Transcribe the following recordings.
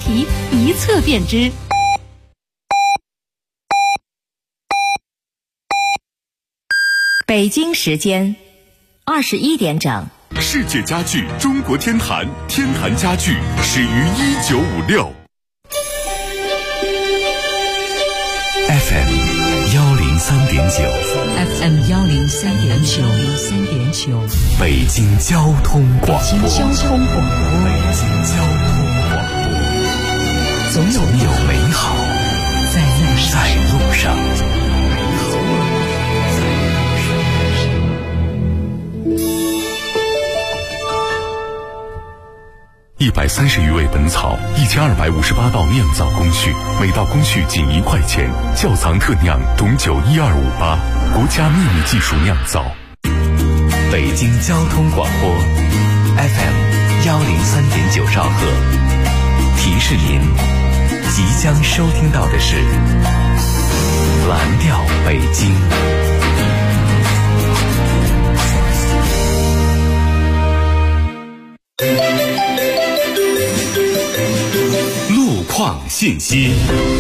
题一测便知。北京时间21点整。 世界家具中国天坛，天坛家具始于1956。 FM 103.9，FM 103.9， 北京交通广播， 北京交通广播， 总有美好在路上。 130余味本草，1258道酿造工序，每道工序仅1块钱。窖藏特酿董酒12588，国家秘密技术酿造。 北京交通广播 FM 103.9兆赫，提示您即将收听到的是蓝调北京。 路况信息。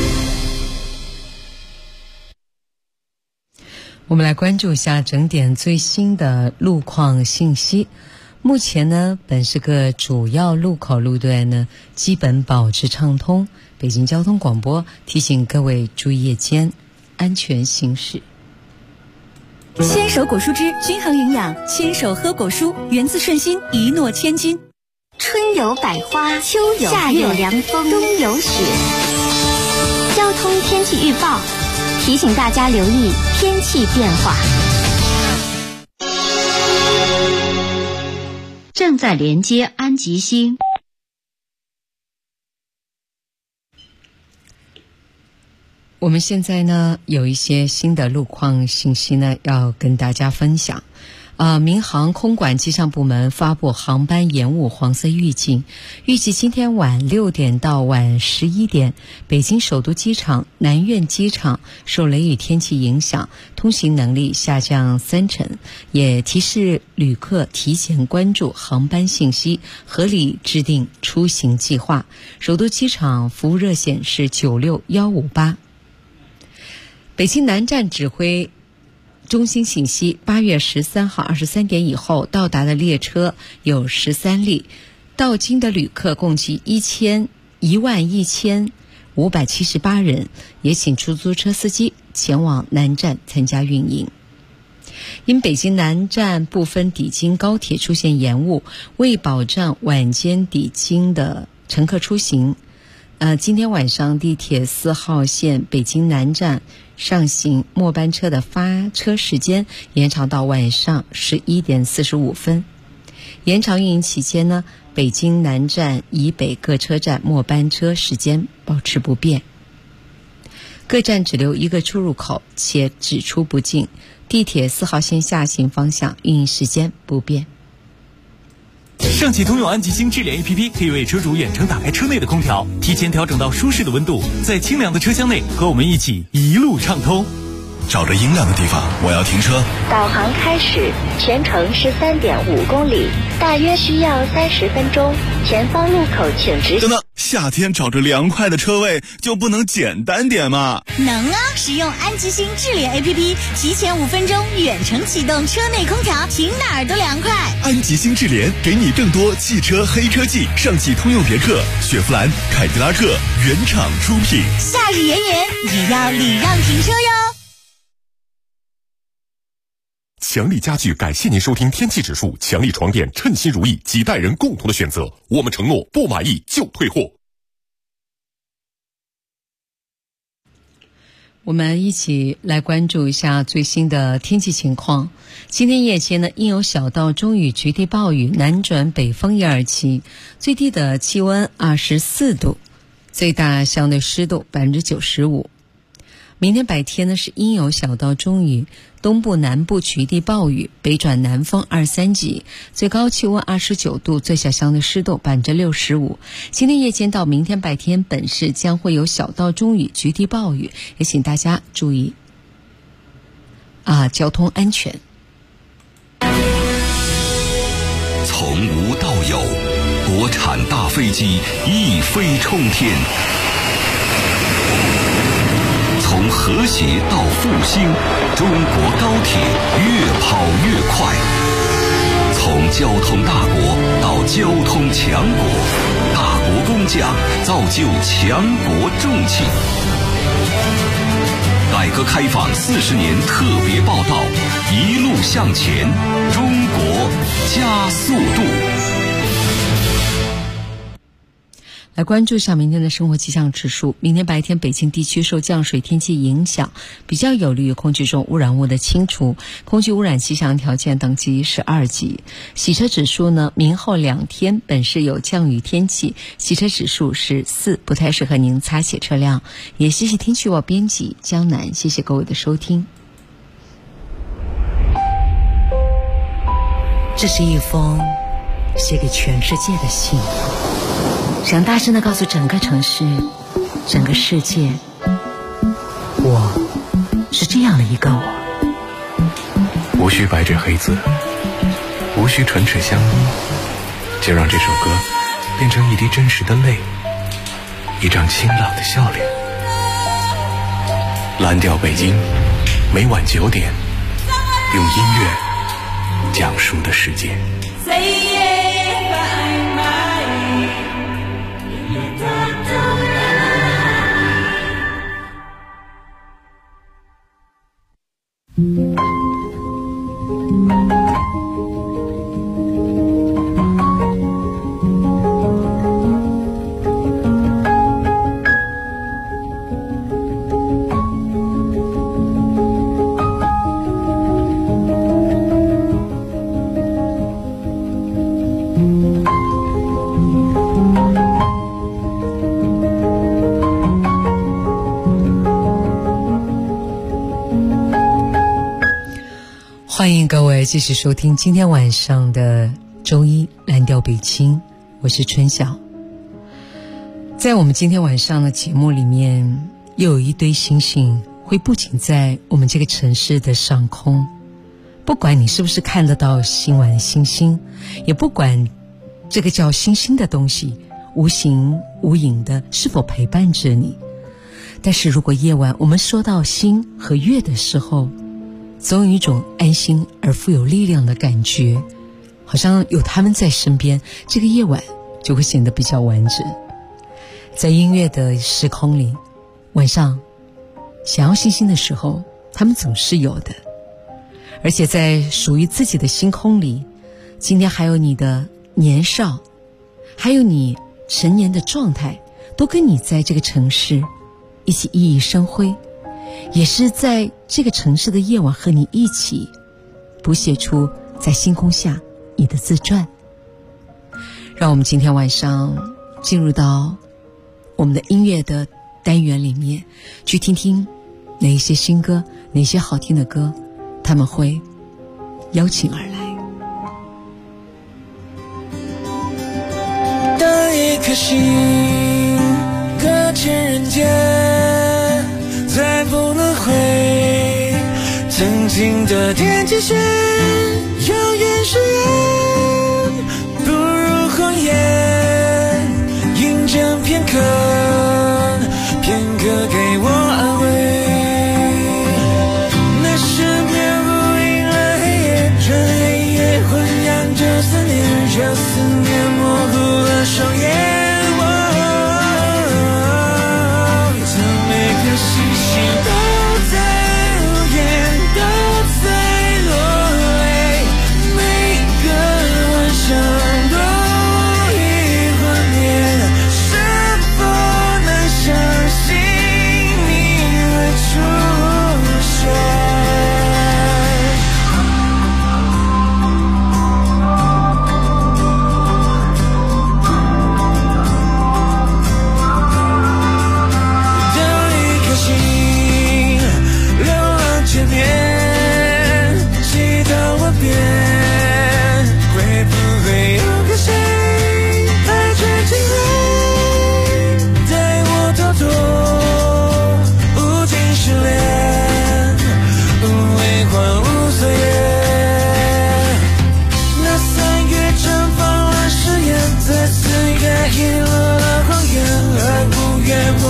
我们来关注一下整点最新的路况信息。目前呢，本市各主要路口路段呢基本保持畅通。北京交通广播提醒各位注意夜间安全行驶。 牵手果蔬汁，均衡营养，牵手喝果蔬，源自顺心，一诺千金。 春有百花，秋有夏有凉风，冬有雪。交通天气预报提醒大家留意天气变化。正在连接安吉星。 我们现在呢有一些新的路况信息呢要跟大家分享。民航空管机上部门发布航班延误黄色预警，预计今天晚6点到晚11点，北京首都机场、南苑机场受雷雨天气影响，通行能力下降30%，也提示旅客提前关注航班信息，合理制定出行计划。首都机场服务热线是96158。北京南站指挥中心信息，8月13号23点以后到达的列车有13例，到京的旅客共计11578人，也请出租车司机前往南站参加运营。因北京南站部分抵京高铁出现延误，为保障晚间抵京的乘客出行，今天晚上地铁4号线北京南站上行末班车的发车时间延长到晚上11点45分。延长运营期间呢，北京南站以北各车站末班车时间保持不变。各站只留一个出入口，且只出不进。地铁4号线下行方向运营时间不变。 上汽通用安吉星智联 APP 可以为车主远程打开车内的空调，提前调整到舒适的温度，在清凉的车厢内和我们一起一路畅通。 找着阴凉的地方，我要停车。 导航开始，全程13.5公里，大约需要30分钟。前方路口请直行。 等等，夏天找着凉快的车位就不能简单点吗？ 能啊！使用安吉星智联 APP， 提前5分钟远程启动车内空调，停哪儿都凉快。 安吉星智联给你更多汽车黑科技，上汽通用别克、雪佛兰、凯迪拉克原厂出品。 夏日炎炎也要礼让停车哟。 强力家具感谢您收听天气指数，强力床垫称心如意，几代人共同的选择，我们承诺不满意就退货。 我们一起来关注一下最新的天气情况。今天夜间呢，应有小到中雨局地暴雨，南转北风1、2级，最低的气温24度，最大相对湿度95%。明天白天呢是阴有小到中雨，东部南部局地暴雨，北转南风2、3级，最高气温29度，最小相对湿度65%。今天夜间到明天白天，本市将会有小到中雨局地暴雨，也请大家注意交通安全。 从无到有，国国产大飞机一飞冲天。从和谐到复兴，中国高铁越跑越快。从交通大国到交通强国，大国工匠造就强国重器。改革开放40年特别报道，一路向前，中国加速度。 来关注一下明天的生活气象指数。明天白天北京地区受降水天气影响，比较有利于空气中污染物的清除，空气污染气象条件等级是2级。洗车指数呢，明后2天本市有降雨天气，洗车指数是4，不太适合您擦洗车辆。也谢谢天气预报编辑江南，谢谢各位的收听。这是一封写给全世界的信，想大声地告诉整个城市，整个世界，我是这样的一个我。 无需白纸黑字，无需唇齿相依，就让这首歌变成一滴真实的泪，一张清朗的笑脸。蓝调北京，每晚9点，用音乐讲述的世界。 欢迎各位继续收听今天晚上的周一蓝调北京，我是春晓。在我们今天晚上的节目里面，又有一堆星星会不仅在我们这个城市的上空，不管你是不是看得到今晚的星星，也不管这个叫星星的东西无形无影的是否陪伴着你，但是如果夜晚我们说到星和月的时候，总有一种安心而富有力量的感觉，好像有他们在身边，这个夜晚就会显得比较完整。在音乐的时空里，晚上想要星星的时候，他们总是有的。而且在属于自己的星空里，今天还有你的年少，还有你成年的状态，都跟你在这个城市一起熠熠生辉，也是在这个城市的夜晚和你一起谱写出在星空下你的自传。让我们今天晚上进入到我们的音乐的单元里面，去听听哪一些新歌，哪些好听的歌他们会邀请而来。 当一颗心搁浅人间，再不轮回，曾经的天际线遥远誓言，不如红颜，饮鸩片刻，片刻给我安慰。那是面不映了黑夜，这黑夜混养着思念，这思念模糊了双眼。星星都在无言，都在落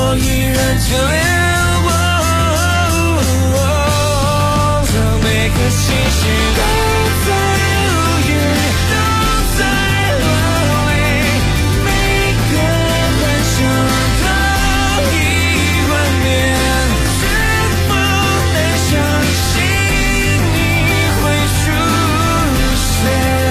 我依然眷恋。让每颗星星都在流言，都在落泪，每个幻想都已幻灭，是否能相信你会出现？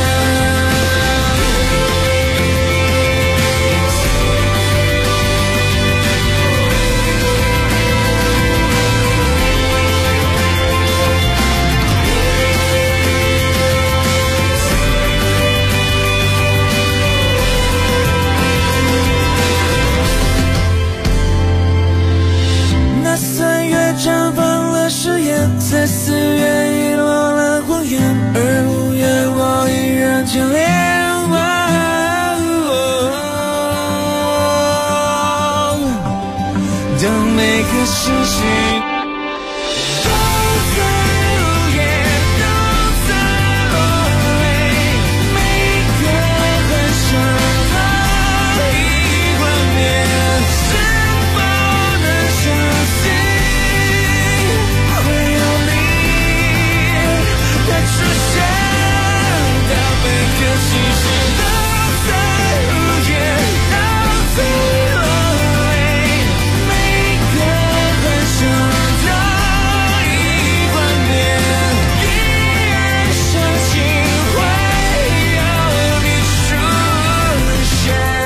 绽放了誓言，在4月遗落了谎言，而5月我依然眷恋。当每颗星星都在流言，都在落泪，每个幻想都已幻灭，是否能相信出现？当每颗星星都在流言，都在落泪，每个幻想都已幻灭，依然相信会有你出现。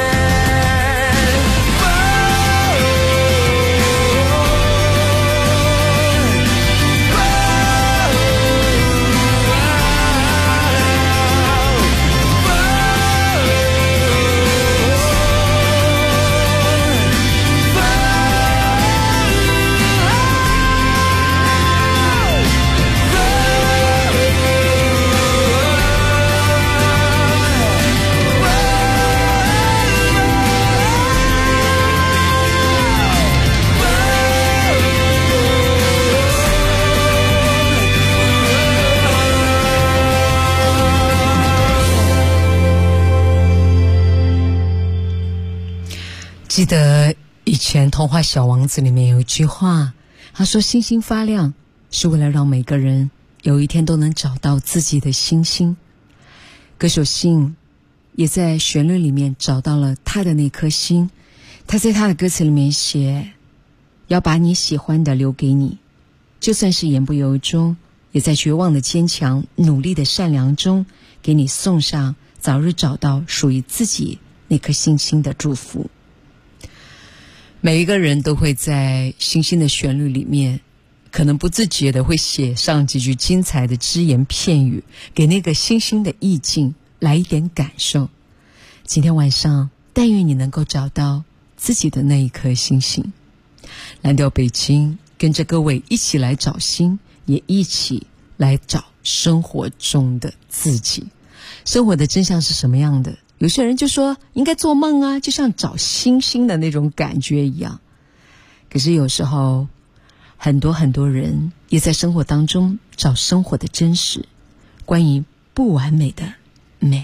记得以前童话《小王子》里面有一句话，他说星星发亮是为了让每个人有一天都能找到自己的星星。歌手信也在旋律里面找到了他的那颗星，他在他的歌词里面写，要把你喜欢的留给你，就算是言不由衷，也在绝望的坚强，努力的善良中，给你送上早日找到属于自己那颗星星的祝福。每一个人都会在星星的旋律里面，可能不自觉的会写上几句精彩的只言片语，给那个星星的意境来一点感受。今天晚上，但愿你能够找到自己的那一颗星星。蓝调北京，跟着各位一起来找星，也一起来找生活中的自己。生活的真相是什么样的？有些人就说应该做梦啊，就像找星星的那种感觉一样。可是有时候很多人也在生活当中找生活的真实，关于不完美的美。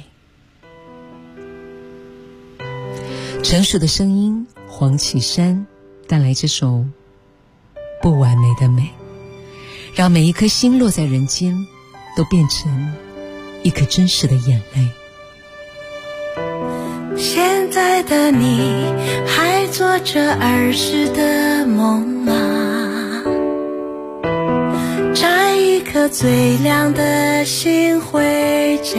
成熟的声音，黄绮珊带来这首不完美的美，让每一颗星落在人间都变成一颗真实的眼泪。 现在的你还做着儿时的梦吗？摘一颗最亮的星回家，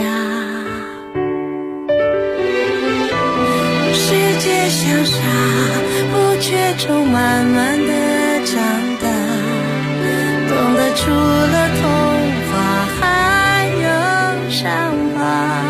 世界像沙，不觉中慢慢的长大，懂得除了痛发还有伤疤。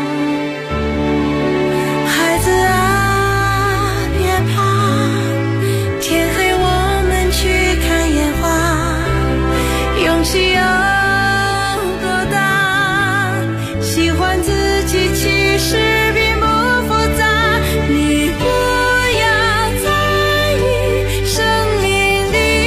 勇气有多大？喜欢自己其实并不复杂。你不要在意生命里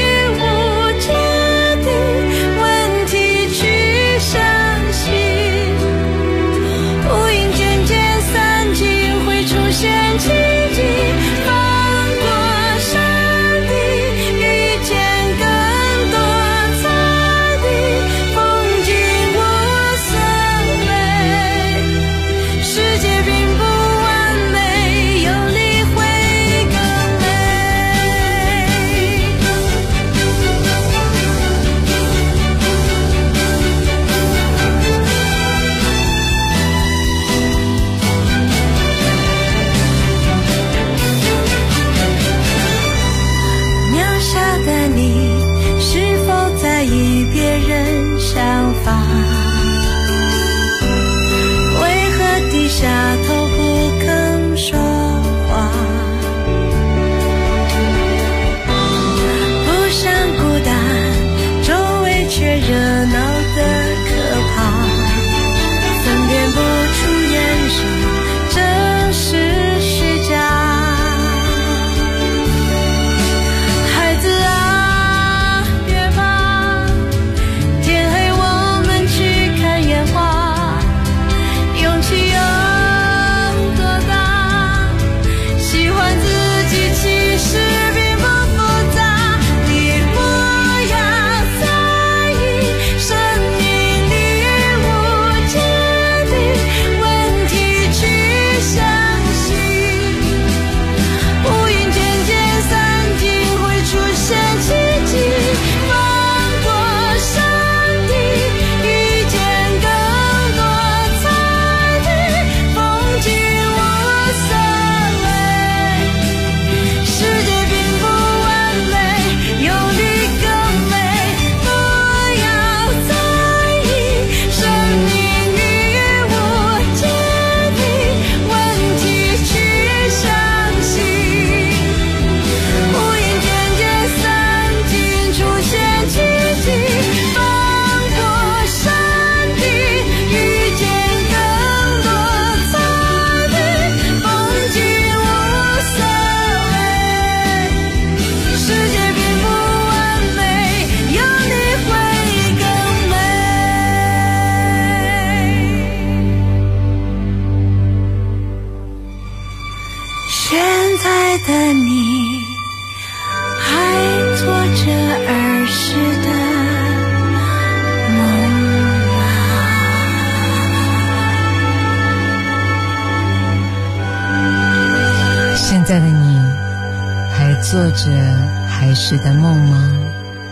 做着孩时的梦吗？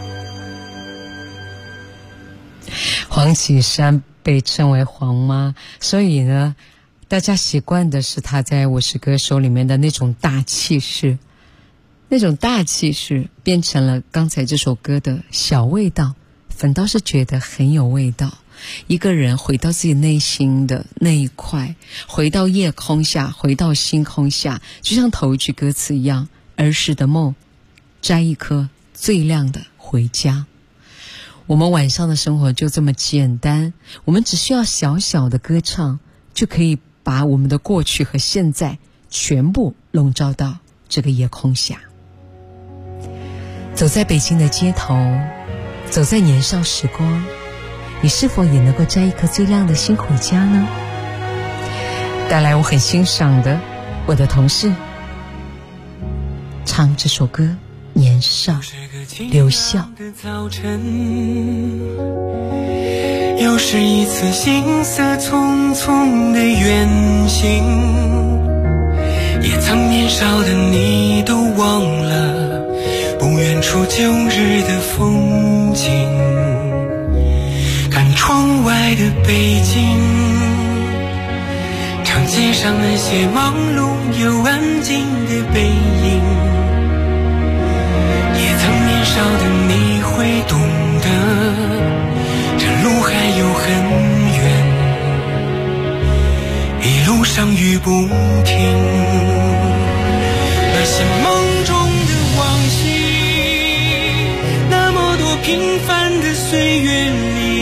黄绮珊被称为黄妈，所以呢，大家习惯的是她在《我是歌手》里面的那种大气势，那种大气势变成了刚才这首歌的小味道，反倒是觉得很有味道。一个人回到自己内心的那一块，回到夜空下，回到星空下，就像头一句歌词一样，儿时的梦，摘一颗最亮的回家。我们晚上的生活就这么简单，我们只需要小小的歌唱，就可以把我们的过去和现在全部笼罩到这个夜空下。走在北京的街头，走在年少时光，你是否也能够摘一颗最亮的星回家呢？带来我很欣赏的我的同事唱这首歌《年少》，留笑。 又是一次行色匆匆的远行，也曾年少的你都忘了不远处旧日的风景。看窗外的北京，长街上那些忙碌又安静的背影，也曾年少的你会懂得这路还有很远，一路上雨不停。那些梦中的往昔，那么多平凡的岁月里，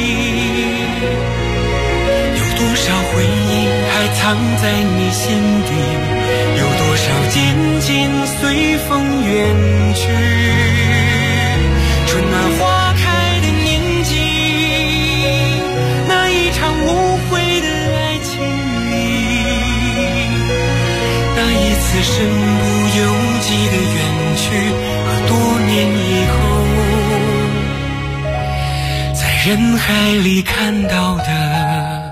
有多少回忆还藏在你心底，有多少渐渐随风远去。春暖花开的年纪，那一场无悔的爱情里，那一次身不由己的远去，和多年以后在人海里看到的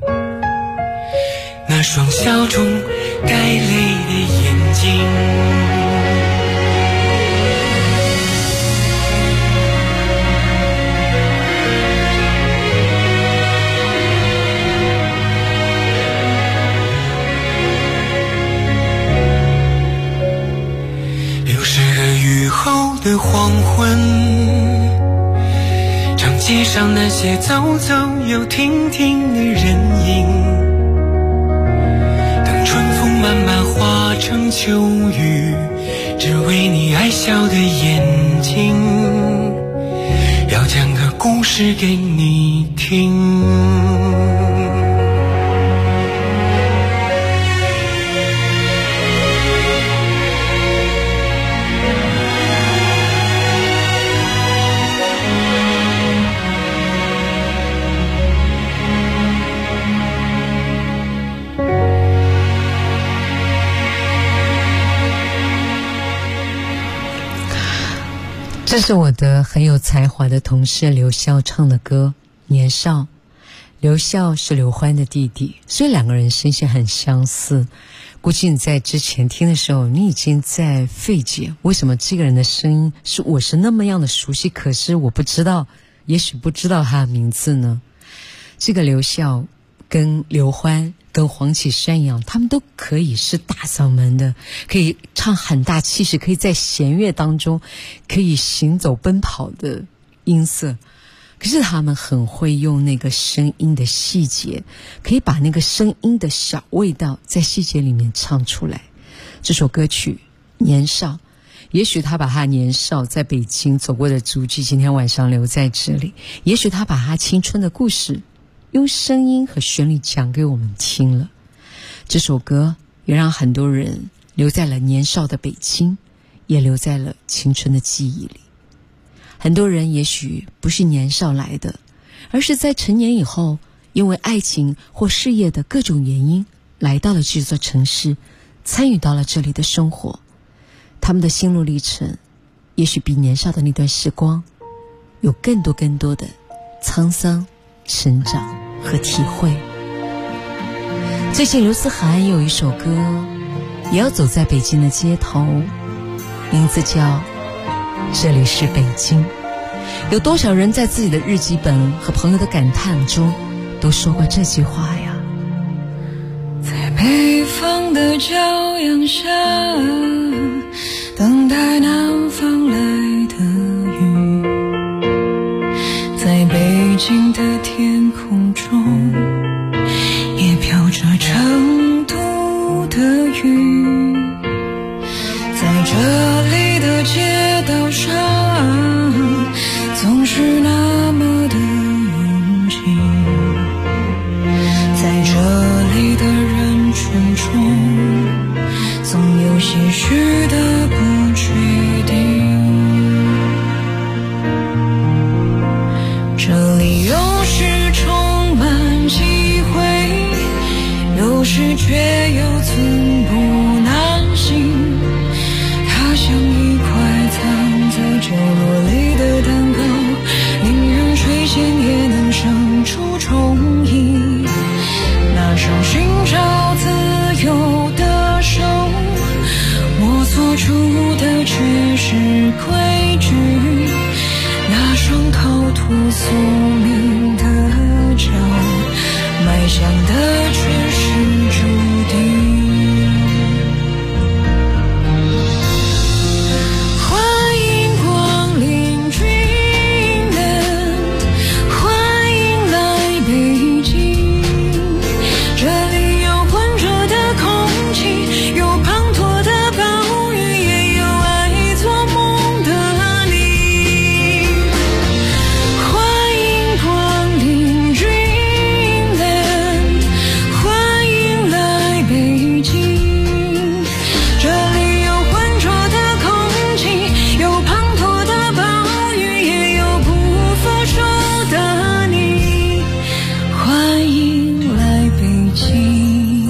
那双笑中带泪的眼睛。雨后的黄昏，长街上那些走走又停停的人影，等春风慢慢化成秋雨，只为你爱笑的眼睛，要讲个故事给你听。 这是我的很有才华的同事刘笑唱的歌《年少》。刘笑是刘欢的弟弟，所以两个人声线很相似。估计你在之前听的时候，你已经在费解，为什么这个人的声音我是那么样的熟悉，可是我不知道，也许不知道他的名字呢？这个刘笑跟刘欢跟黄绮珊一样，他们都可以是大嗓门的，可以唱很大气势，可以在弦乐当中可以行走奔跑的音色，可是他们很会用那个声音的细节，可以把那个声音的小味道在细节里面唱出来。这首歌曲《年少》，也许他把他年少在北京走过的足迹今天晚上留在这里，也许他把他青春的故事用声音和旋律讲给我们听了。这首歌也让很多人留在了年少的北京，也留在了青春的记忆里。很多人也许不是年少来的，而是在成年以后，因为爱情或事业的各种原因来到了这座城市，参与到了这里的生活。他们的心路历程也许比年少的那段时光有更多的沧桑、成长和体会。最近刘思涵有一首歌，也要走在北京的街头， 名字叫《这里是北京》。有多少人在自己的日记本和朋友的感叹中都说过这句话呀？ 在北方的骄阳下，等待南方来的雨，在北京的天空中也飘着成都的雨，在这里的街道上总是那么的拥挤，在这里的人群中总有些许的不确定，这里有时充满机会，有时却又寸步难行，它像一块藏在角落里的蛋糕，令人垂涎也能生出衷意，那双寻找自由的手摸索出的却是规矩，那双逃脱宿命的脚迈向的却是注定。欢迎光临 Dreamland， 欢迎来北京，这里有浑浊的空气，有滂沱的暴雨，也有爱做梦的你。欢迎光临 Dreamland， 欢迎来北京，这里有浑浊的空气，有滂沱的暴雨，也有不服输的你。欢迎来北京。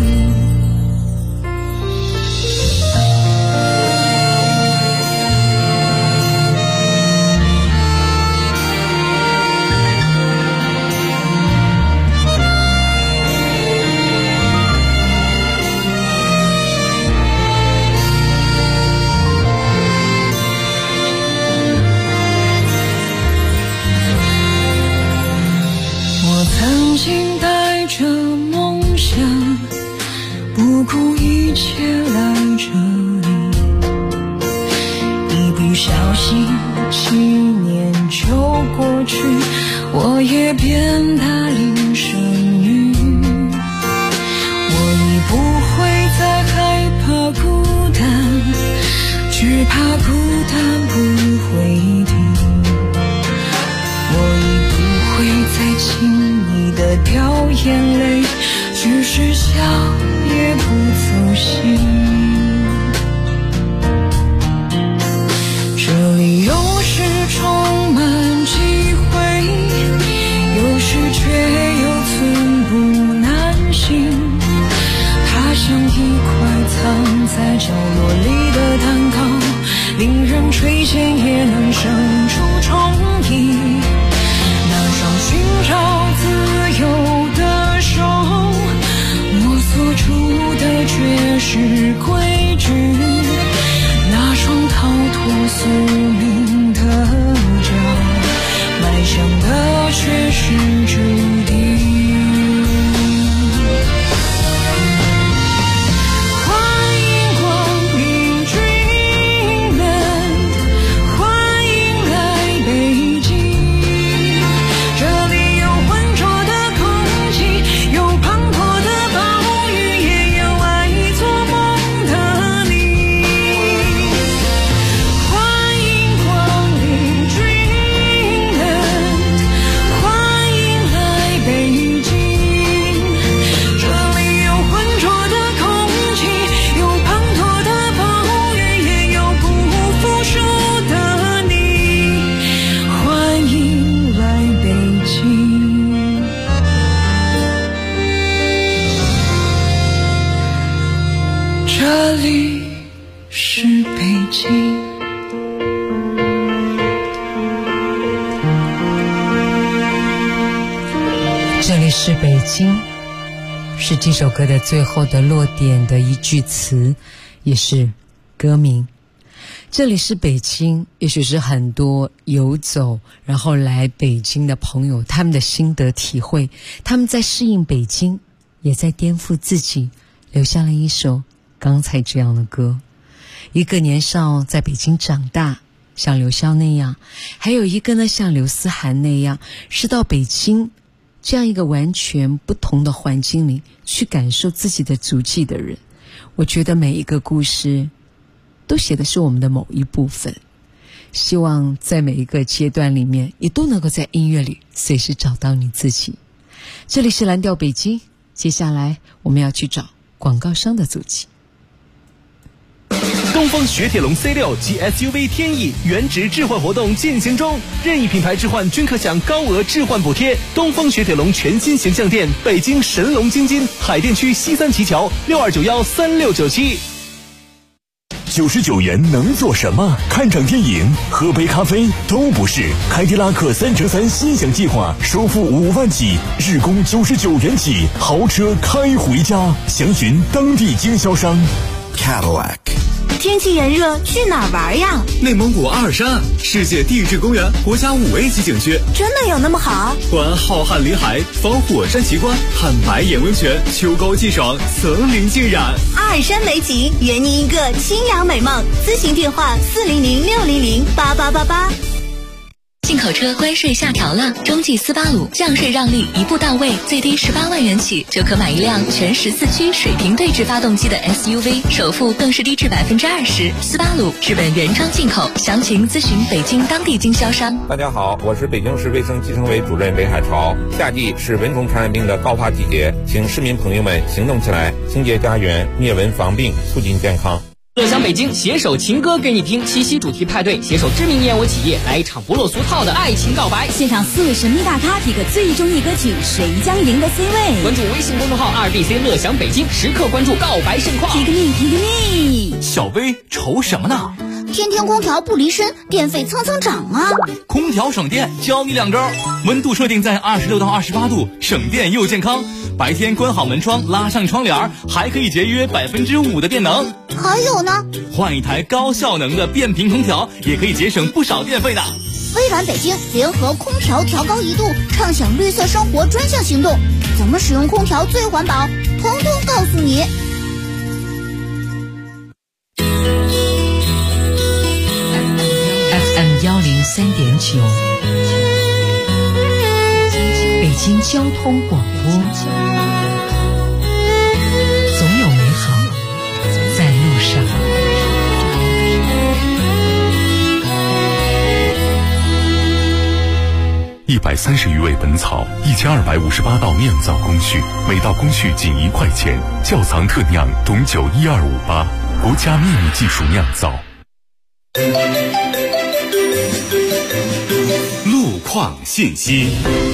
我曾经带着梦想，不顾一切来这里，一不小心7年就过去，我也变大龄剩女，我已不会再害怕孤单，惧怕孤单不会停，我已不会再轻易的掉眼泪，只是笑也不走心。这里有时充满机会，有时却又寸步难行，它像一块藏在角落里的蛋糕，令人垂涎也能生出衷意，那双寻找自由的手摸索出的却是规矩，那双逃脱宿命的脚迈向的却是注定。欢迎光临 Dreamland， 欢迎来北京，这里有浑浊的空气，有滂沱的暴雨，也有爱做梦的你。欢迎光临 Dreamland， 欢迎来北京，这里有浑浊的空气，有滂沱的暴雨，也有不服输的你。欢迎来北京，这里是北京。 这里是北京，是这首歌的最后的落点的一句词，也是歌名。 这里是北京，也许是很多游走然后来北京的朋友他们的心得体会，他们在适应北京，也在颠覆自己，留下了一首刚才这样的歌。一个年少在北京长大，像刘潇那样，还有一个呢像刘思涵那样，是到北京这样一个完全不同的环境里去感受自己的足迹的人。我觉得每一个故事都写的是我们的某一部分，希望在每一个阶段里面也都能够在音乐里随时找到你自己。这里是蓝调北京，接下来我们要去找广告商的足迹。 东风雪铁龙 C6 及 SUV 天翼原值置换活动进行中，任意品牌置换均可享高额置换补贴。东风雪铁龙全新形象店，北京神龙京津海淀区西三旗桥62913697。 99元能做什么？看场电影、喝杯咖啡都不是。凯迪拉克3乘3心想计划，首付5万起，日供99元起，豪车开回家。详询当地经销商。 Cadillac。 天气炎热，去哪儿玩呀？ 内蒙古阿尔山，世界地质公园，国家5A 级景区。 真的有那么好？ 环浩瀚林海，访火山奇观，看白眼温泉，秋高气爽，层林尽染。 阿尔山美景，圆你一个清凉美梦。咨询电话400-600-8888。 进口车关税下调了，中际斯巴鲁降税让利一步到位，最低18万元起就可买一辆全14驱水平对置发动机的 SUV， 首付更是低至20%。斯巴鲁日本原装进口，详情咨询北京当地经销商。 大家好，我是北京市卫生计生委主任韦海潮。夏季是蚊虫传染病的高发季节，请市民朋友们行动起来，清洁家园，灭蚊防病，促进健康。 乐享北京携手情歌给你听七夕主题派对，携手知名燕窝企业来一场不落俗套的爱情告白。 现场4位神秘大咖提个最中意歌曲，谁将赢得 C 位？ 关注微信公众号2DC 乐享北京，时刻关注告白盛况。 提个蜜。 小薇愁什么呢？ 天天空调不离身，电费蹭蹭涨啊！ 空调省电，教你2招：温度设定在26到28度，省电又健康。白天关好门窗，拉上窗帘，还可以节约5%的电能。 还有呢， 换一台高效能的变频空调，也可以节省不少电费的。 微软北京联合空调调高1度，畅享绿色生活专项行动，怎么使用空调最环保，通通告诉你。 FM 103.9，北京交通广播，总有美好在路上。 130余味本草，1258道酿造工序，每道工序仅1块钱。窖藏特酿董酒12588，国家秘密技术酿造。 路况信息。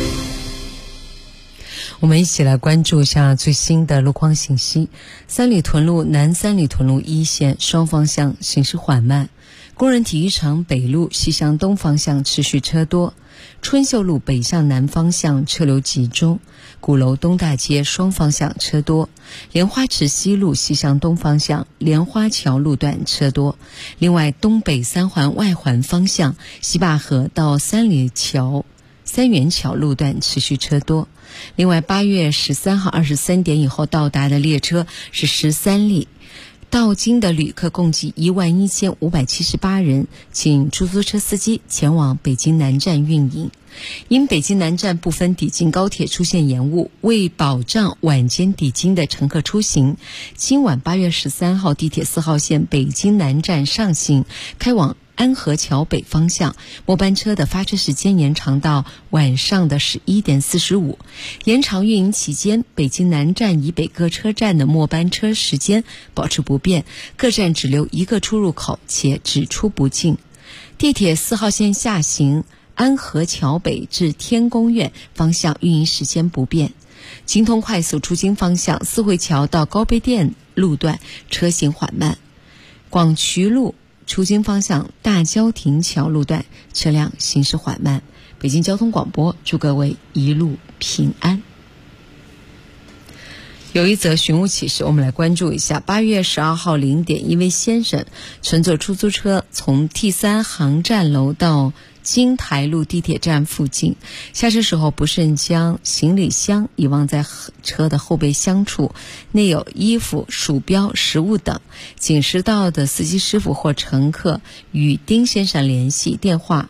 我们一起来关注一下最新的路况信息。三里屯路南三里屯路一线双方向行驶缓慢，工人体育场北路西向东方向持续车多，春秀路北向南方向车流集中，鼓楼东大街双方向车多，莲花池西路西向东方向莲花桥路段车多。另外东北三环外环方向西坝河到三元桥路段持续车多。另外8月13号23点以后到达的列车是13列，到京的旅客共计11578人，请出租车司机前往北京南站运营。因北京南站部分抵京高铁出现延误，为保障晚间抵京的乘客出行，今晚8月13号地铁4号线北京南站上行开往安河桥北方向，末班车的发车时间延长到晚上的11点45。延长运营期间，北京南站以北各车站的末班车时间保持不变，各站只留1个出入口，且只出不进。地铁4号线下行安河桥北至天宫苑方向运营时间不变。京通快速出京方向四惠桥到高碑店路段车行缓慢。广渠路出京方向大郊亭桥路段车辆行驶缓慢。北京交通广播祝各位一路平安。 有一则寻物启事，我们来关注一下。8月12号0点，一位先生乘坐出租车从 T3 航站楼到金台路地铁站附近，下车时候不慎将行李箱遗忘在车的后备箱处，内有衣服、鼠标、食物等。警识到的司机师傅或乘客与丁先生联系，电话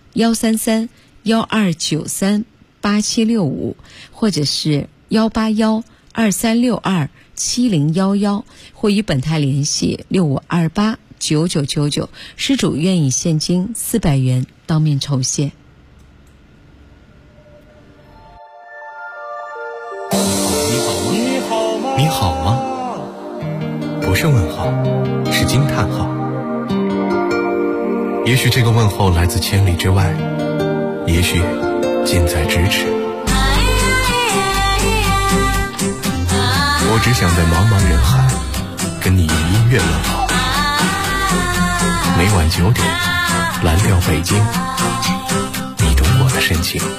133-1293-8765或者是181-2362-7011，或与本台联系6528-9999，失主愿以现金400元当面酬谢。 你好吗？不是问号，是惊叹号。也许这个问候来自千里之外，也许近在咫尺。我只想在茫茫人海跟你用音乐问好。每晚9点，蓝调北京，你懂我的深情。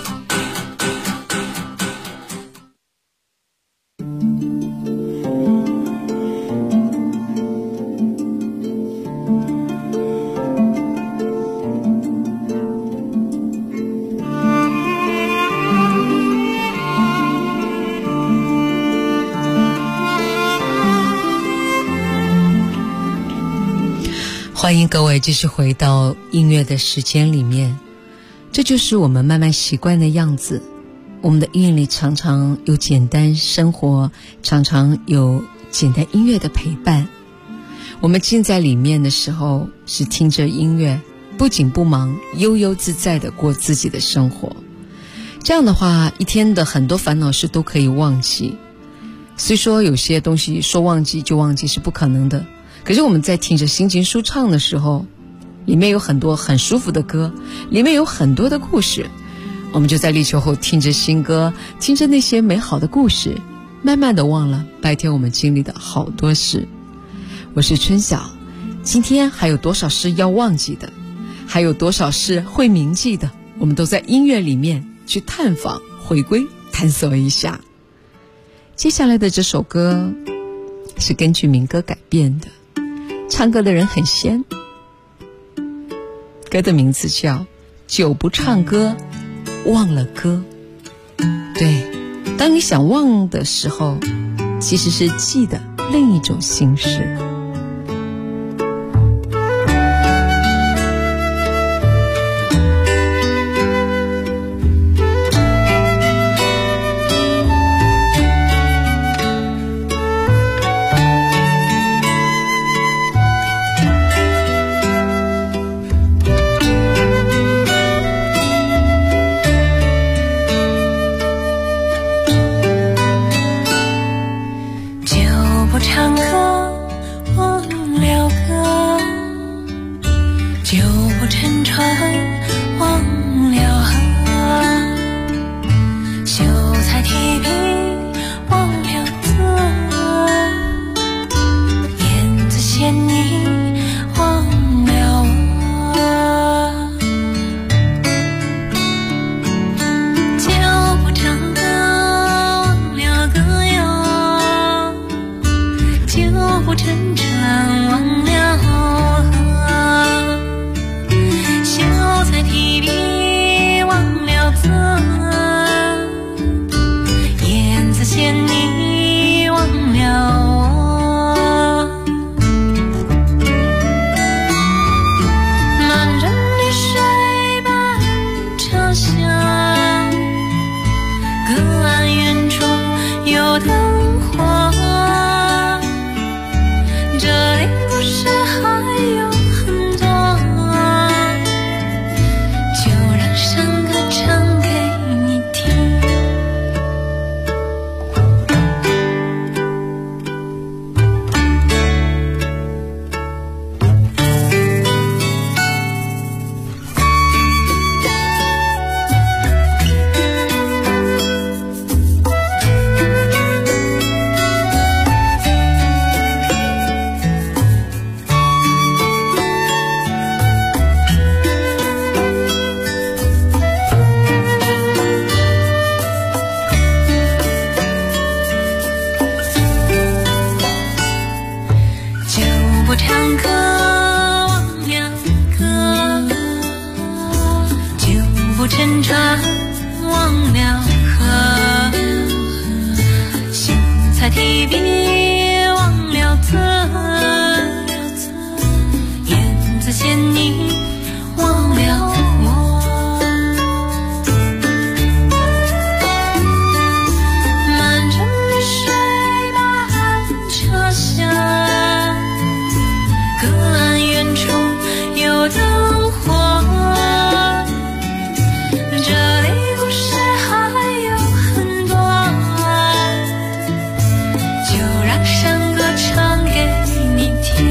欢迎各位继续回到音乐的时间里面，这就是我们慢慢习惯的样子。我们的音乐里常常有简单生活，常常有简单音乐的陪伴。我们浸在里面的时候，是听着音乐，不紧不忙，悠悠自在的过自己的生活。这样的话，一天的很多烦恼事都可以忘记。虽说有些东西说忘记就忘记是不可能的，可是我们在听着心情舒畅的时候，里面有很多很舒服的歌，里面有很多的故事，我们就在立秋后听着新歌，听着那些美好的故事，慢慢的忘了白天我们经历的好多事。我是春晓，今天还有多少事要忘记的，还有多少事会铭记的，我们都在音乐里面去探访、回归、探索一下。接下来的这首歌是根据民歌改编的，唱歌的人很仙，歌的名字叫《久不唱歌忘了歌》。对，当你想忘的时候，其实是记的另一种形式。 沉沉忘了河， 别忘了他，燕子嫌你忘了我，满城的水满车厢，隔岸远处有灯火，这里故事还有很多，就让山歌唱给你听，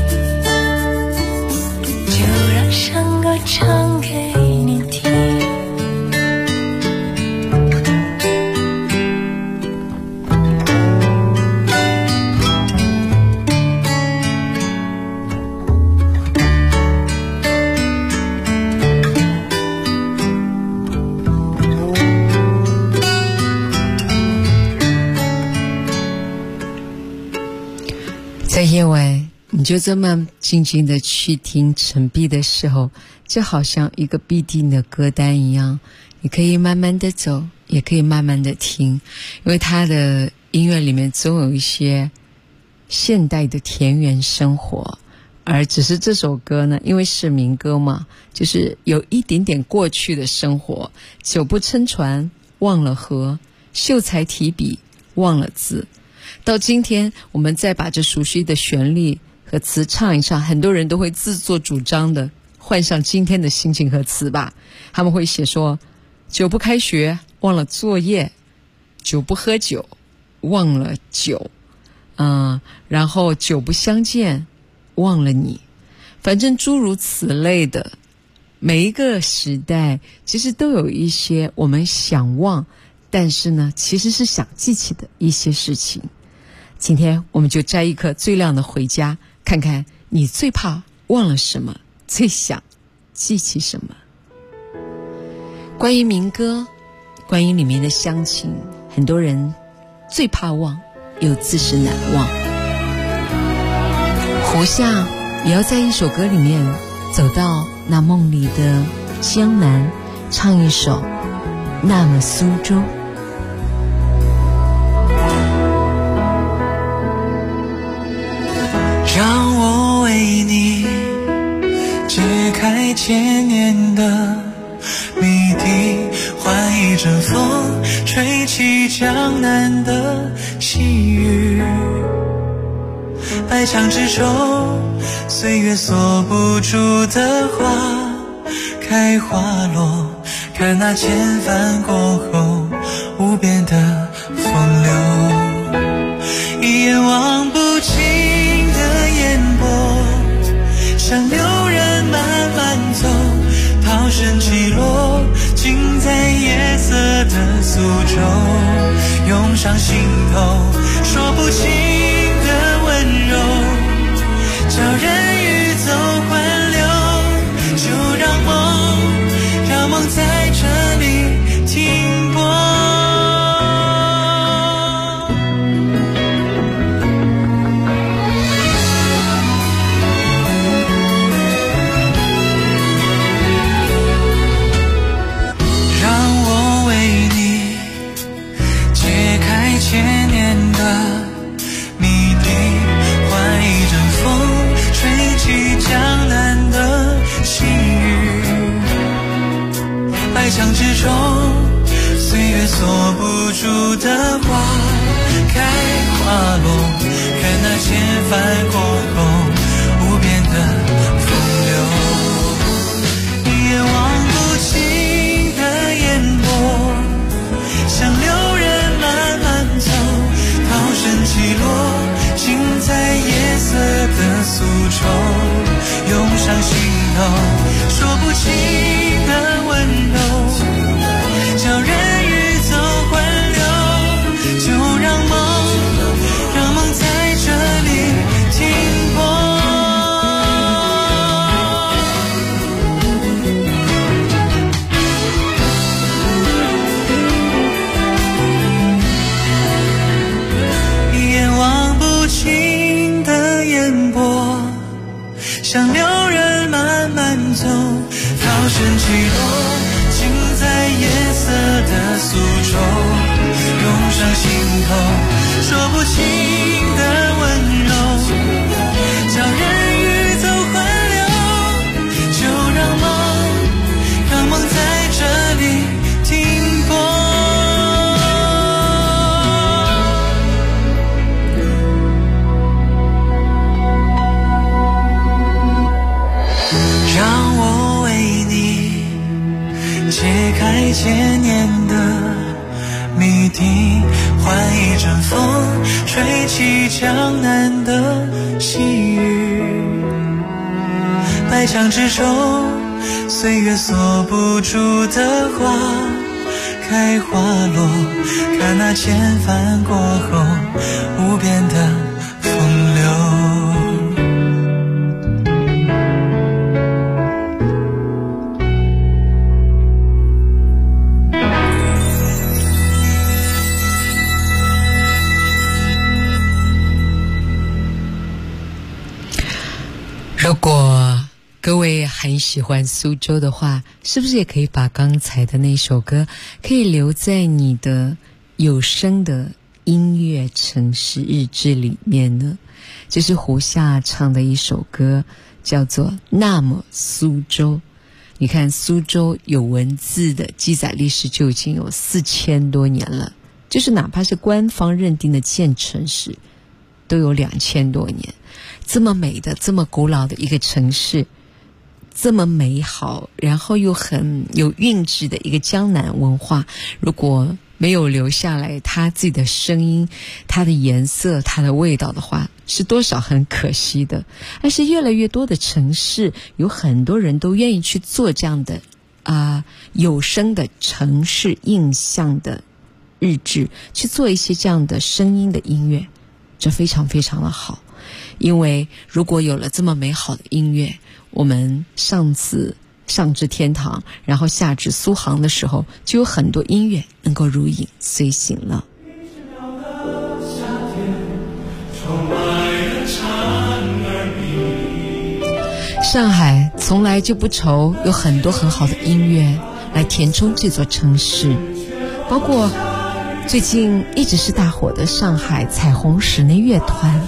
就让山歌唱给你听。 在夜晚你就这么静静的去听陈碧的时候，就好像一个必定的歌单一样，你可以慢慢的走，也可以慢慢的听，因为他的音乐里面总有一些现代的田园生活，而只是这首歌呢，因为是民歌嘛，就是有一点点过去的生活，久不撑船忘了河，秀才提笔忘了字。到今天我们再把这熟悉的旋律和词唱一唱，很多人都会自作主张的换上今天的心情和词吧。他们会写说，久不开学忘了作业，久不喝酒忘了酒，然后久不相见忘了你，反正诸如此类的。每一个时代其实都有一些我们想忘，但是呢其实是想记起的一些事情。今天我们就摘一颗最亮的回家，看看你最怕忘了什么，最想记起什么。关于民歌，关于里面的乡情，很多人最怕忘，又自是难忘。胡夏也要在一首歌里面走到那梦里的江南，唱一首《那么苏州》。 让我为你解开千年的谜底，换一阵风吹起江南的细雨，百墙之中岁月锁不住的花开花落，看那千帆过后无边的风流，一眼望不尽烟波，像流人慢慢走，涛声起落，尽在夜色的苏州，涌上心头，说不清的温柔，叫人欲走还留，就让梦在这里停泊。千年的谜底，换一阵风吹起江南的细雨，百墙之中岁月锁不住的花开花落，看那千帆过后无边的风流，一眼望不尽的烟波，像流人慢慢走，涛声起落，尽在夜色的苏州，涌上心头，说不清的温柔，叫人欲走还留，就让梦在这里停泊。像流人慢慢走，涛声起落，尽在夜色的苏州，涌上心头，说不清的温柔，叫人欲走还留，就让梦在这里停泊。让我为你解开千年的谜底，换一阵风吹起江南的细雨，百墙之中岁月锁不住的花开花落，看那千帆过后无边的风流。 如果各位很喜欢苏州的话，是不是也可以把刚才的那首歌可以留在你的有声的音乐城市日志里面呢？这是胡夏唱的一首歌，叫做《那么苏州》。你看苏州有文字的记载历史就已经有4000多年了，就是哪怕是官方认定的建城市都有2000多年。这么美的这么古老的一个城市，这么美好然后又很有韵致的一个江南文化，如果没有留下来它自己的声音，它的颜色，它的味道的话，是多少很可惜的。但是越来越多的城市，有很多人都愿意去做这样的有声的城市印象的日志，去做一些这样的声音的音乐，这非常非常的好。因为如果有了这么美好的音乐，我们上至天堂，然后下至苏杭的时候，就有很多音乐能够如影随形了。上海从来就不愁有很多很好的音乐来填充这座城市，包括最近一直是大火的上海彩虹室内乐团。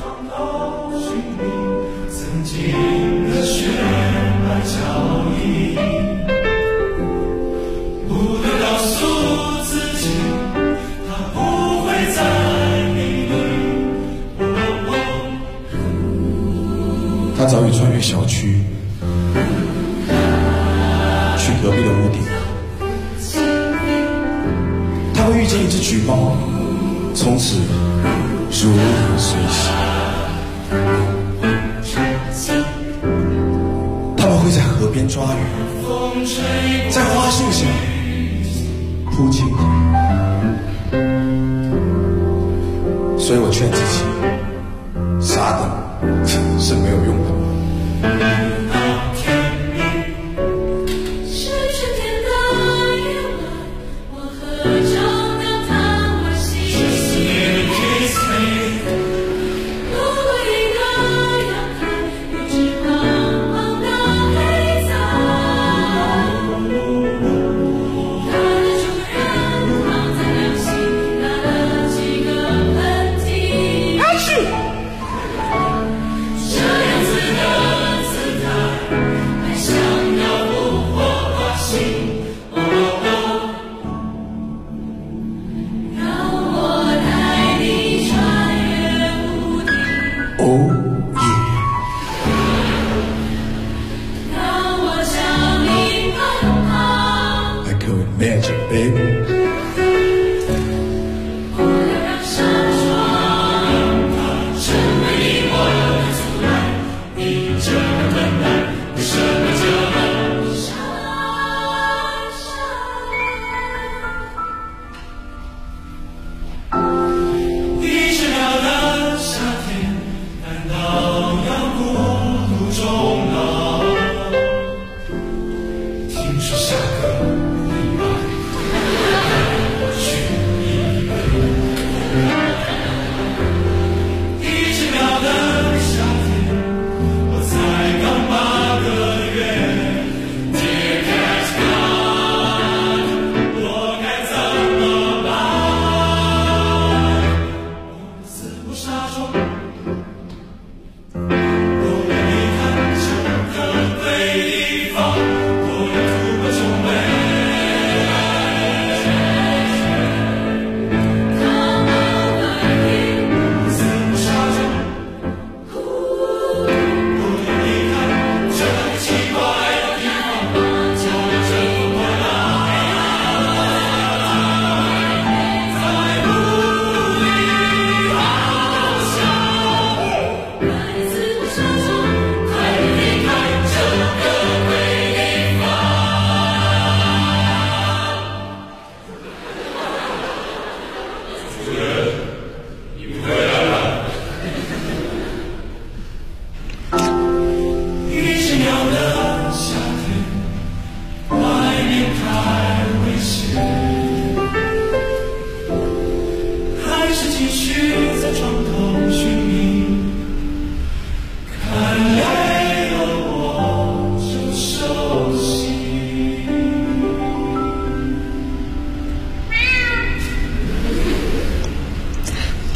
他早已穿越小区，去隔壁的屋顶。他会遇见一只橘猫，从此如影随形。他们会在河边抓鱼，在花树下铺情。所以我劝自己，傻等是没有用的。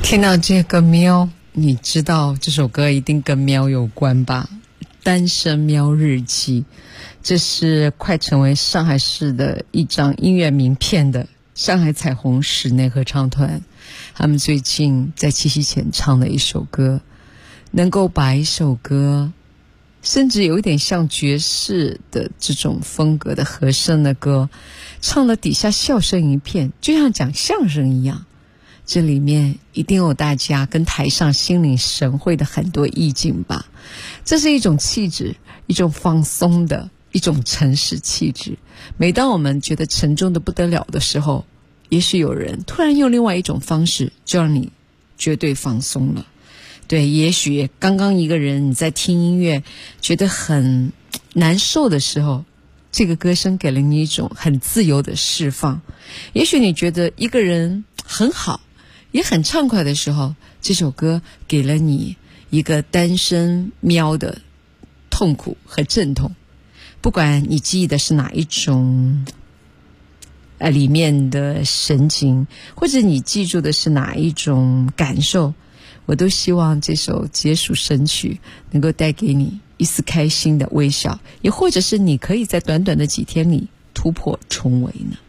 听到这个喵，你知道这首歌一定跟喵有关吧？单身喵日记，这是快成为上海市的一张音乐名片的上海彩虹室内合唱团，他们最近在七夕前唱的一首歌，能够把一首歌甚至有一点像爵士的这种风格的和声的歌，唱了底下笑声一片，就像讲相声一样。这里面一定有大家跟台上心领神会的很多意境吧。这是一种气质，一种放松的一种城市气质。每当我们觉得沉重的不得了的时候，也许有人突然用另外一种方式就让你绝对放松了。对，也许刚刚一个人你在听音乐觉得很难受的时候，这个歌声给了你一种很自由的释放。也许你觉得一个人很好也很畅快的时候，这首歌给了你一个单身喵的痛苦和阵痛。不管你记忆的是哪一种里面的神情，或者你记住的是哪一种感受，我都希望这首结束神曲能够带给你一丝开心的微笑，也或者是你可以在短短的几天里突破重围呢。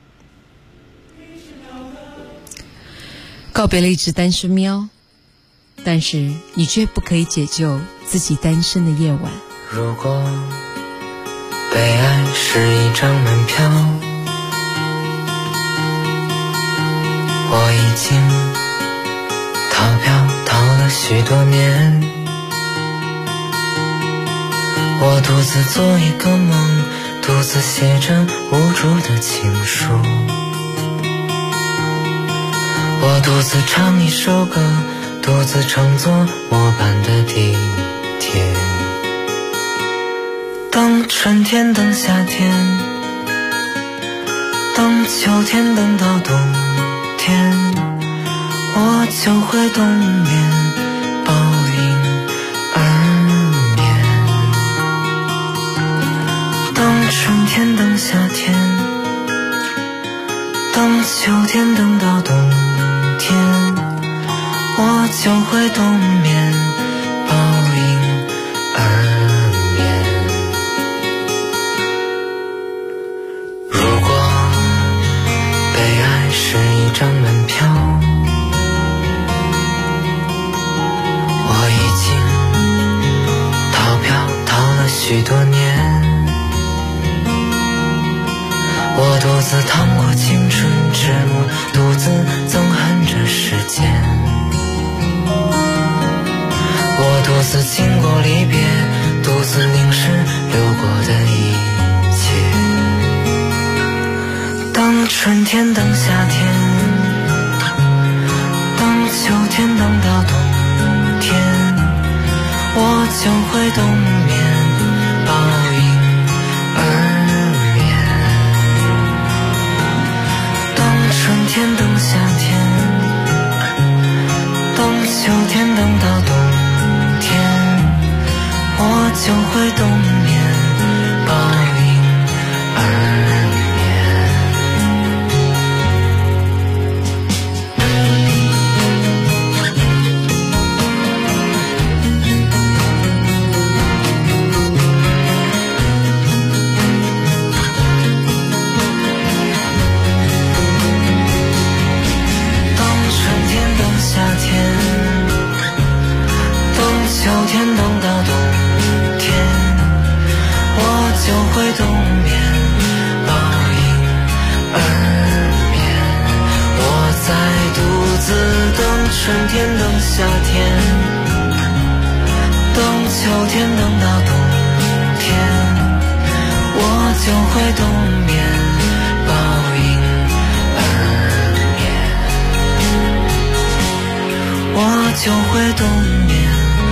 告别了一只单身喵，但是你却不可以解救自己单身的夜晚。 如果被爱是一张门票，我已经逃票逃了许多年，我独自做一个梦，独自写着无助的情书，我独自唱一首歌，独自乘坐末班的地铁。等春天，等夏天，等秋天，等到冬天，我就会冬眠，抱婴而眠。等春天，等夏天，等秋天，等到冬天，我就会冬眠，抱婴而眠。如果被爱是一张门票，我已经逃票逃了许多年，我独自趟过青春之路，独自憎恨着时间，我独自经过离别，独自凝视流过的一切。等春天，等夏天，等秋天，等到冬天，我就会冬眠，抱婴而眠。等春天，等夏天，等秋天，等到冬天，我就会冬眠，抱婴而眠。秋天等到冬天，我就会冬眠，抱婴而眠。我在独自等春天，等夏天，等秋天，等到冬天，我就会冬眠，抱婴而眠。我就会冬眠，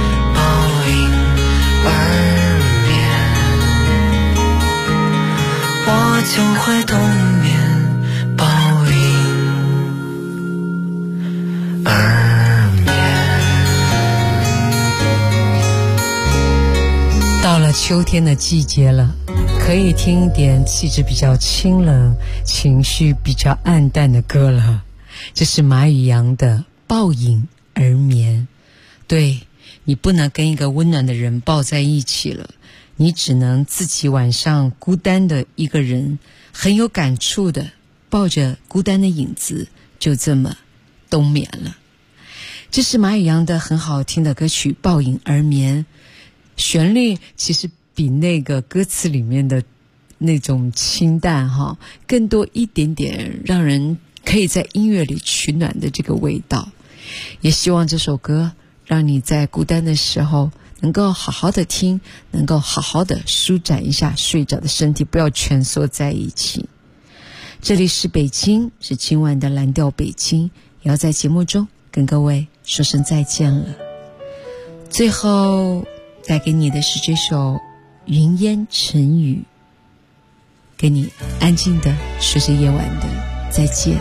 我就会冬眠，抱婴而眠。 到了秋天的季节了，可以听一点气质比较清冷、情绪比较暗淡的歌了。这是马宇阳的《 抱饮而眠。对，你不能跟一个温暖的人抱在一起了，你只能自己晚上孤单的一个人，很有感触的抱着孤单的影子，就这么冬眠了。这是马宇阳的很好听的歌曲《抱饮而眠》，旋律其实比那个歌词里面的那种清淡更多一点点让人可以在音乐里取暖的这个味道。也希望这首歌让你在孤单的时候能够好好的听，能够好好的舒展一下睡着的身体，不要蜷缩在一起。这里是北京，是今晚的蓝调北京，也要在节目中跟各位说声再见了。最后带给你的是这首云烟成雨，给你安静的说着夜晚的再见。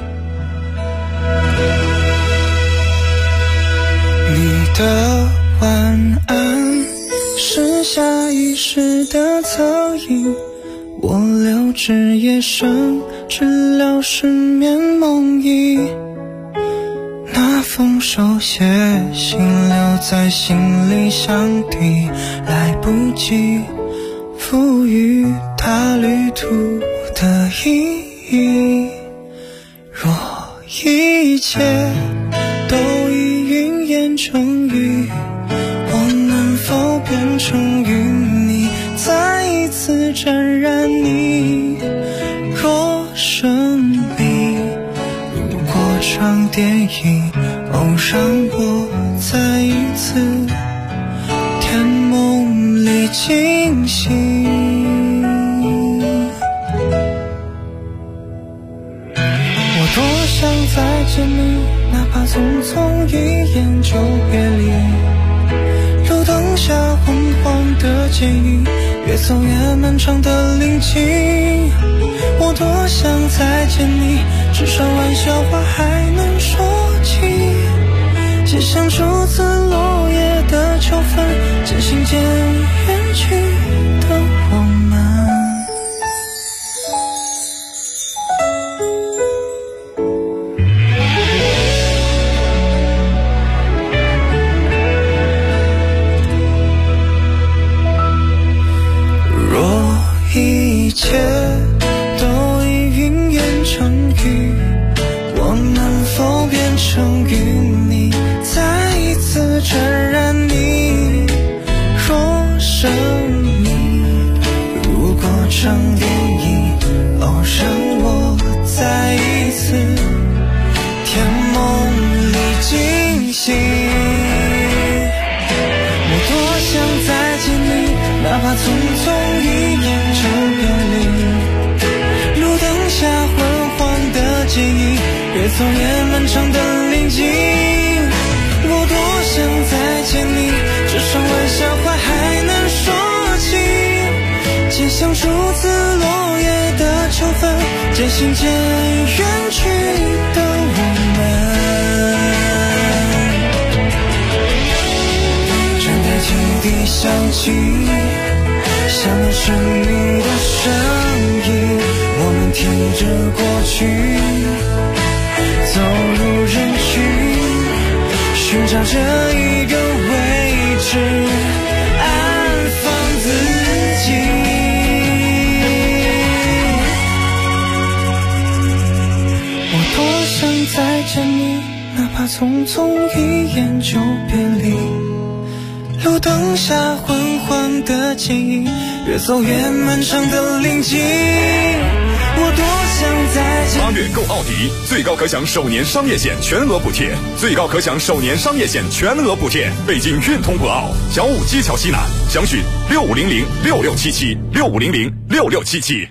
你的晚安是下意识的侧影，我留至夜深，治疗失眠梦呓。那封手写信留在心里箱底，来不及赋予它旅途的意义。若一切都已云烟成雨，我能否变成云泥，再一次沾染你？若生命如果场电影，让我再一次甜梦里惊醒。我多想再见你，哪怕匆匆一眼就别离。路灯下昏黄的剪影，越走越漫长的林径。我多想再见你，至少玩笑话还能说起。街巷初次落叶的秋分，渐行渐远去的我们。若一切都已云烟成雨，我能否变成云泥，再一次沾染你？若生命如果场电影，让我再一次甜梦里惊醒。我多想再见你，哪怕匆匆一眼就别离。路灯下昏黄的剪影，越走越漫长的林径。我多想再见你，至少玩笑话还能说起。街巷初次落叶的秋分，渐行渐远去的我们。站台汽笛响起，想念是你的声音，我们提着过去走入人群，寻找着一个位置安放自己。我多想再见你，哪怕匆匆一眼就别离。路灯下昏黄的剪影，越走越漫长的林径。我多想再见。 8月购奥迪，最高可享首年商业险全额补贴，最高可享首年商业险全额补贴。北京运通博奥小武基桥西南，详询6500667765006677。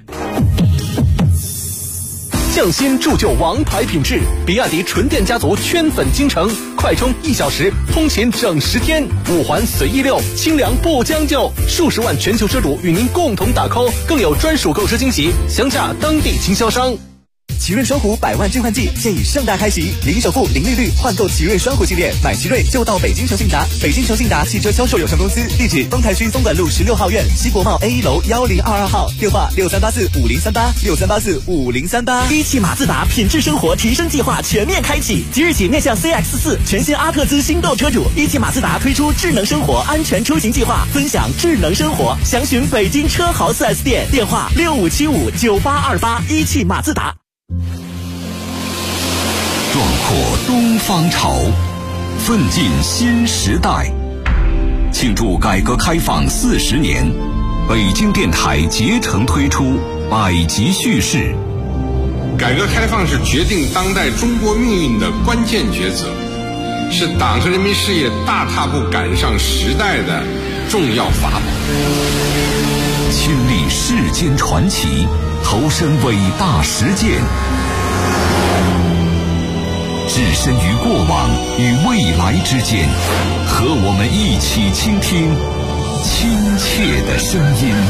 匠心铸就王牌品质，比亚迪纯电家族圈粉京城，快充1小时，通勤整10天，5环随意溜，清凉不将就，数十万全球车主与您共同打 call，更有专属购车惊喜，详洽当地经销商。 奇瑞双虎100万置换季现已盛大开启，零首付、零利率换购奇瑞双虎系列，买奇瑞就到北京诚信达。北京诚信达汽车销售有限公司，地址丰台区松管路16号院西国贸 A1 楼1022号，电话63845038，63845038。 一汽马自达品质生活提升计划全面开启，即日起面向 CX4 全新阿特兹新购车主，一汽马自达推出智能生活安全出行计划，分享智能生活。详询北京车豪 4S 店，电话65759828。一汽马自达。 壮阔东方潮，奋进新时代。庆祝改革开放40年，北京电台竭诚推出百集叙事。 改革开放是决定当代中国命运的关键抉择，是党和人民事业大踏步赶上时代的重要法宝。 亲历世间传奇，投身伟大实践，置身于过往与未来之间，和我们一起倾听亲切的声音。